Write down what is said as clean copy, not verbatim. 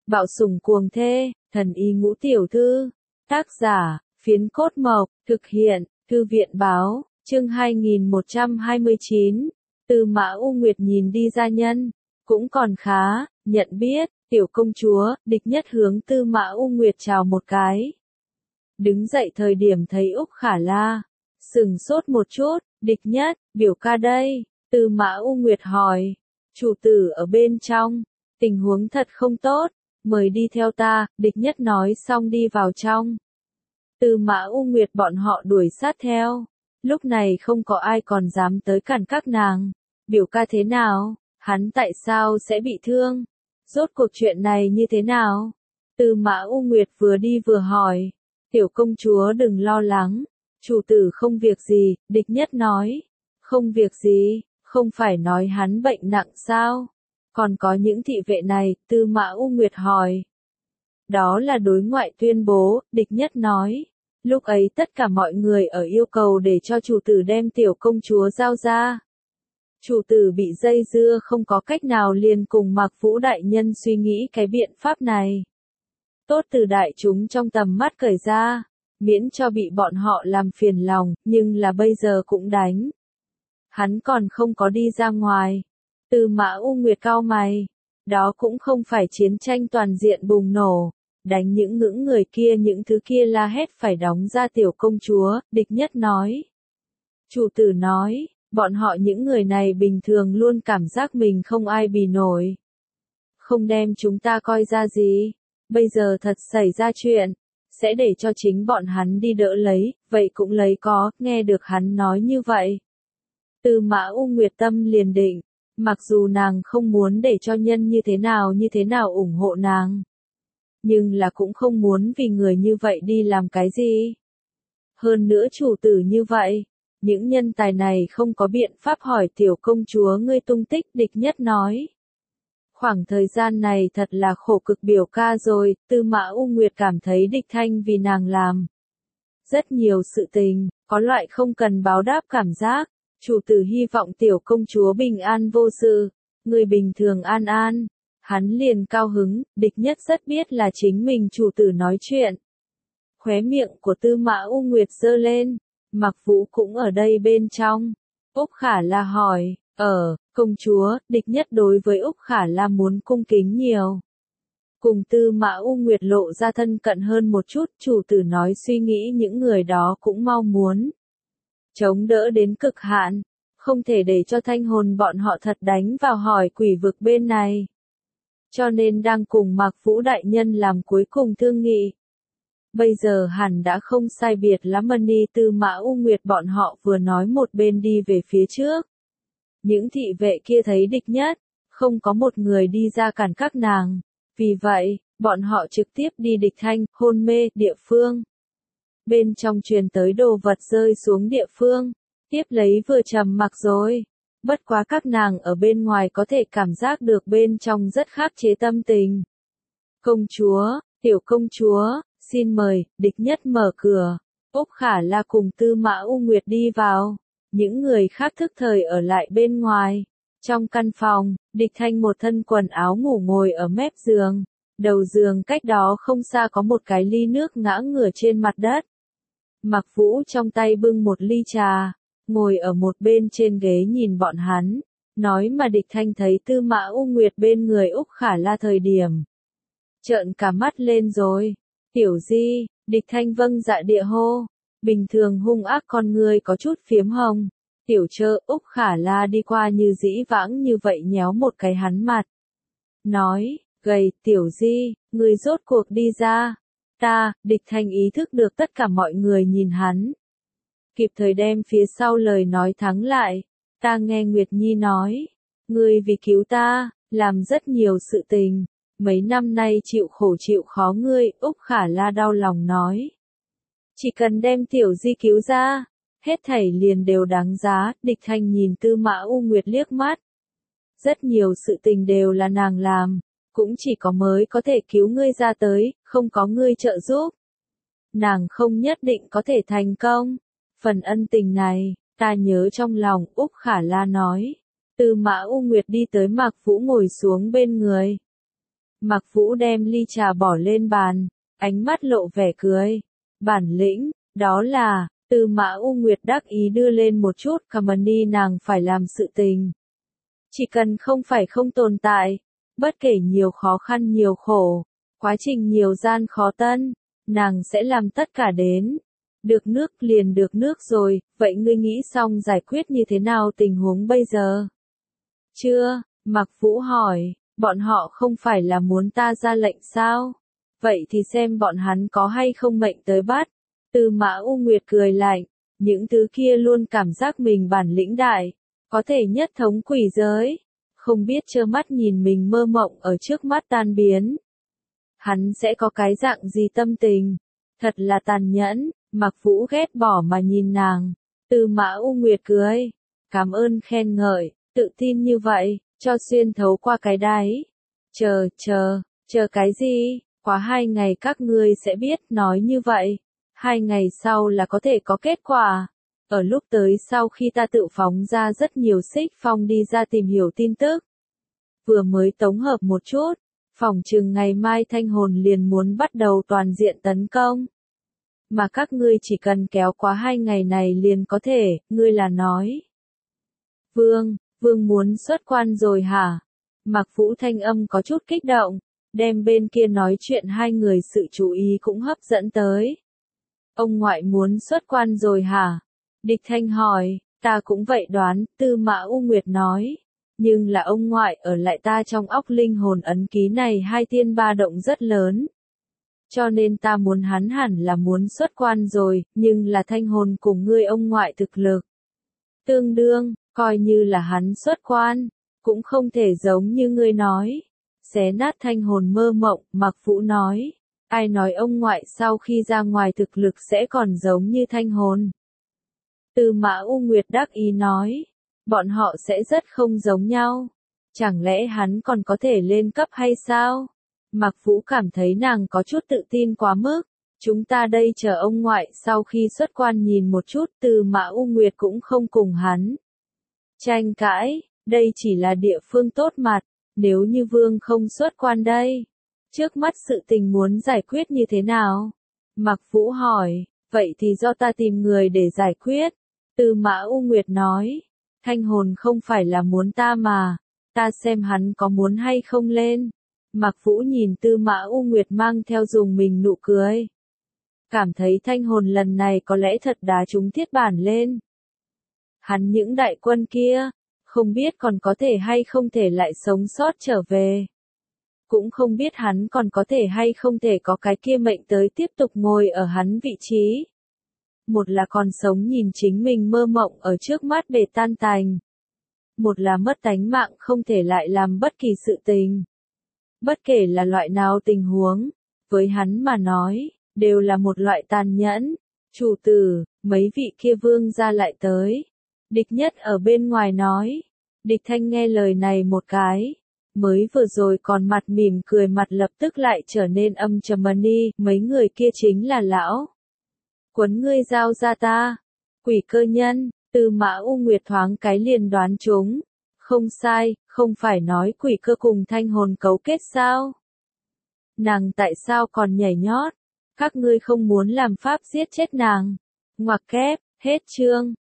Bạo sủng cuồng thê, thần y ngũ tiểu thư. Tác giả, Phiến Cốt Mộc, thực hiện, Thư viện báo, chương 2129. Tư Mã U Nguyệt nhìn đi gia nhân, cũng còn khá, nhận biết, tiểu công chúa, địch nhất hướng Tư Mã U Nguyệt chào một cái. Đứng dậy thời điểm thấy Úc Khả La, sừng sốt một chút, địch nhất, biểu ca đây, Tư Mã U Nguyệt hỏi, chủ tử ở bên trong, tình huống thật không tốt, mời đi theo ta, địch nhất nói xong đi vào trong. Tư Mã U Nguyệt bọn họ đuổi sát theo, lúc này không có ai còn dám tới cản các nàng, biểu ca thế nào, hắn tại sao sẽ bị thương, rốt cuộc chuyện này như thế nào? Tư Mã U Nguyệt vừa đi vừa hỏi, tiểu công chúa đừng lo lắng, chủ tử không việc gì, địch nhất nói, không việc gì, không phải nói hắn bệnh nặng sao? Còn có những thị vệ này, Tư Mã U Nguyệt hỏi. Đó là đối ngoại tuyên bố, địch nhất nói. Lúc ấy tất cả mọi người ở yêu cầu để cho chủ tử đem tiểu công chúa giao ra. Chủ tử bị dây dưa không có cách nào liền cùng Mạc Vũ đại nhân suy nghĩ cái biện pháp này. Tốt từ đại chúng trong tầm mắt cởi ra, miễn cho bị bọn họ làm phiền lòng, nhưng là bây giờ cũng đánh. Hắn còn không có đi ra ngoài. Tư Mã U Nguyệt cau mày, đó cũng không phải chiến tranh toàn diện bùng nổ, đánh những ngưỡng người kia những thứ kia la hét phải đóng ra tiểu công chúa, địch nhất nói. Chủ tử nói, bọn họ những người này bình thường luôn cảm giác mình không ai bì nổi. Không đem chúng ta coi ra gì, bây giờ thật xảy ra chuyện, sẽ để cho chính bọn hắn đi đỡ lấy, vậy cũng lấy có, nghe được hắn nói như vậy. Tư Mã U Nguyệt tâm liền định. Mặc dù nàng không muốn để cho nhân như thế nào ủng hộ nàng. Nhưng là cũng không muốn vì người như vậy đi làm cái gì. Hơn nữa chủ tử như vậy, những nhân tài này không có biện pháp hỏi tiểu công chúa ngươi tung tích, địch nhất nói. Khoảng thời gian này thật là khổ cực biểu ca rồi, Tư Mã U Nguyệt cảm thấy địch thanh vì nàng làm. Rất nhiều sự tình, có loại không cần báo đáp cảm giác. Chủ tử hy vọng tiểu công chúa bình an vô sự, người bình thường an an. Hắn liền cao hứng, địch nhất rất biết là chính mình chủ tử nói chuyện. Khóe miệng của Tư Mã U Nguyệt giơ lên, Mạc Vũ cũng ở đây bên trong. Úc Khả La hỏi, công chúa, địch nhất đối với Úc Khả La muốn cung kính nhiều. Cùng Tư Mã U Nguyệt lộ ra thân cận hơn một chút, chủ tử nói suy nghĩ những người đó cũng mau muốn. Chống đỡ đến cực hạn, không thể để cho thanh hồn bọn họ thật đánh vào hỏi quỷ vực bên này. Cho nên đang cùng Mạc Vũ đại nhân làm cuối cùng thương nghị. Bây giờ hẳn đã không sai biệt lắm Mani Tư Mã U Nguyệt bọn họ vừa nói một bên đi về phía trước. Những thị vệ kia thấy địch nhất, không có một người đi ra cản các nàng. Vì vậy, bọn họ trực tiếp đi địch thanh, hôn mê, địa phương. Bên trong truyền tới đồ vật rơi xuống địa phương, tiếp lấy vừa trầm mặc rồi. Bất quá các nàng ở bên ngoài có thể cảm giác được bên trong rất khắc chế tâm tình. Công chúa, tiểu công chúa, xin mời, địch nhất mở cửa. Úc Khả La cùng Tư Mã U Nguyệt đi vào. Những người khác thức thời ở lại bên ngoài. Trong căn phòng, địch thanh một thân quần áo ngủ ngồi ở mép giường. Đầu giường cách đó không xa có một cái ly nước ngã ngửa trên mặt đất. Mạc Vũ trong tay bưng một ly trà, ngồi ở một bên trên ghế nhìn bọn hắn, nói mà địch thanh thấy Tư Mã U Nguyệt bên người Úc Khả La thời điểm. Trợn cả mắt lên rồi, tiểu di, địch thanh vâng dạ địa hô, bình thường hung ác con người có chút phiếm hồng, tiểu trơ Úc Khả La đi qua như dĩ vãng như vậy nhéo một cái hắn mặt. Nói, gầy, tiểu di, người rốt cuộc đi ra. Ta, địch thanh ý thức được tất cả mọi người nhìn hắn. Kịp thời đem phía sau lời nói thắng lại. Ta nghe Nguyệt Nhi nói. Ngươi vì cứu ta, làm rất nhiều sự tình. Mấy năm nay chịu khổ chịu khó ngươi, Úc Khả La đau lòng nói. Chỉ cần đem tiểu di cứu ra, hết thảy liền đều đáng giá, địch thanh nhìn Tư Mã U Nguyệt liếc mắt. Rất nhiều sự tình đều là nàng làm. Cũng chỉ có mới có thể cứu ngươi ra tới, không có ngươi trợ giúp. Nàng không nhất định có thể thành công. Phần ân tình này, ta nhớ trong lòng, Úc Khả La nói. Tư Mã U Nguyệt đi tới Mạc Vũ ngồi xuống bên người. Mạc Vũ đem ly trà bỏ lên bàn, ánh mắt lộ vẻ cười. Bản lĩnh, đó là, Tư Mã U Nguyệt đắc ý đưa lên một chút company nàng phải làm sự tình. Chỉ cần không phải không tồn tại, bất kể nhiều khó khăn nhiều khổ, quá trình nhiều gian khó tân, nàng sẽ làm tất cả đến. Được nước liền được nước rồi, vậy ngươi nghĩ xong giải quyết như thế nào tình huống bây giờ? Chưa, Mạc Vũ hỏi, bọn họ không phải là muốn ta ra lệnh sao? Vậy thì xem bọn hắn có hay không mệnh tới bắt. Tư Mã U Nguyệt cười lạnh, những thứ kia luôn cảm giác mình bản lĩnh đại, có thể nhất thống quỷ giới, không biết trơ mắt nhìn mình mơ mộng ở trước mắt tan biến. Hắn sẽ có cái dạng gì tâm tình? Thật là tàn nhẫn. Mạc Vũ ghét bỏ mà nhìn nàng. Tư Mã U Nguyệt cười, cảm ơn khen ngợi, tự tin như vậy, cho xuyên thấu qua cái đáy. Chờ cái gì? Quá 2 ngày các ngươi sẽ biết, nói như vậy. 2 ngày sau là có thể có kết quả. Ở lúc tới sau khi ta tự phóng ra rất nhiều xích phong đi ra tìm hiểu tin tức. Vừa mới tổng hợp một chút, phỏng chừng ngày mai Thanh Hồn liền muốn bắt đầu toàn diện tấn công. Mà các ngươi chỉ cần kéo qua 2 ngày này liền có thể, ngươi là nói. Vương muốn xuất quan rồi hả? Mạc Vũ thanh âm có chút kích động, đem bên kia nói chuyện hai người sự chú ý cũng hấp dẫn tới. Ông ngoại muốn xuất quan rồi hả? Địch Thanh hỏi, ta cũng vậy đoán, Tư Mã U Nguyệt nói. Nhưng là ông ngoại ở lại ta trong óc linh hồn ấn ký này hai tiên ba động rất lớn. Cho nên ta muốn hắn hẳn là muốn xuất quan rồi, nhưng là Thanh Hồn cùng ngươi ông ngoại thực lực. Tương đương, coi như là hắn xuất quan, cũng không thể giống như ngươi nói. Xé nát Thanh Hồn mơ mộng, Mạc Vũ nói. Ai nói ông ngoại sau khi ra ngoài thực lực sẽ còn giống như Thanh Hồn? Tư Mã U Nguyệt đắc ý nói. Bọn họ sẽ rất không giống nhau. Chẳng lẽ hắn còn có thể lên cấp hay sao? Mạc Vũ cảm thấy nàng có chút tự tin quá mức. Chúng ta đây chờ ông ngoại sau khi xuất quan nhìn một chút. Tư Mã U Nguyệt cũng không cùng hắn tranh cãi, đây chỉ là địa phương tốt mặt. Nếu như Vương không xuất quan đây, trước mắt sự tình muốn giải quyết như thế nào? Mạc Vũ hỏi, vậy thì do ta tìm người để giải quyết. Tư Mã U Nguyệt nói, Thanh Hồn không phải là muốn ta mà, ta xem hắn có muốn hay không lên. Mạc Vũ nhìn Tư Mã U Nguyệt mang theo dùng mình nụ cười. Cảm thấy Thanh Hồn lần này có lẽ thật đá trúng thiết bản lên. Hắn những đại quân kia, không biết còn có thể hay không thể lại sống sót trở về. Cũng không biết hắn còn có thể hay không thể có cái kia mệnh tới tiếp tục ngồi ở hắn vị trí. Một là còn sống nhìn chính mình mơ mộng ở trước mắt bể tan tành. Một là mất tánh mạng không thể lại làm bất kỳ sự tình. Bất kể là loại nào tình huống, với hắn mà nói, đều là một loại tàn nhẫn. Chủ tử, mấy vị kia vương gia lại tới. Địch Nhất ở bên ngoài nói. Địch Thanh nghe lời này một cái. Mới vừa rồi còn mặt mỉm cười mặt lập tức lại trở nên âm trầm đi. Mấy người kia chính là lão Quấn ngươi giao ra ta. Quỷ cơ nhân, Tư Mã U Nguyệt thoáng cái liền đoán chúng. Không sai, không phải nói quỷ cơ cùng Thanh Hồn cấu kết sao? Nàng tại sao còn nhảy nhót? Các ngươi không muốn làm pháp giết chết nàng. Ngoặc kép, hết chương.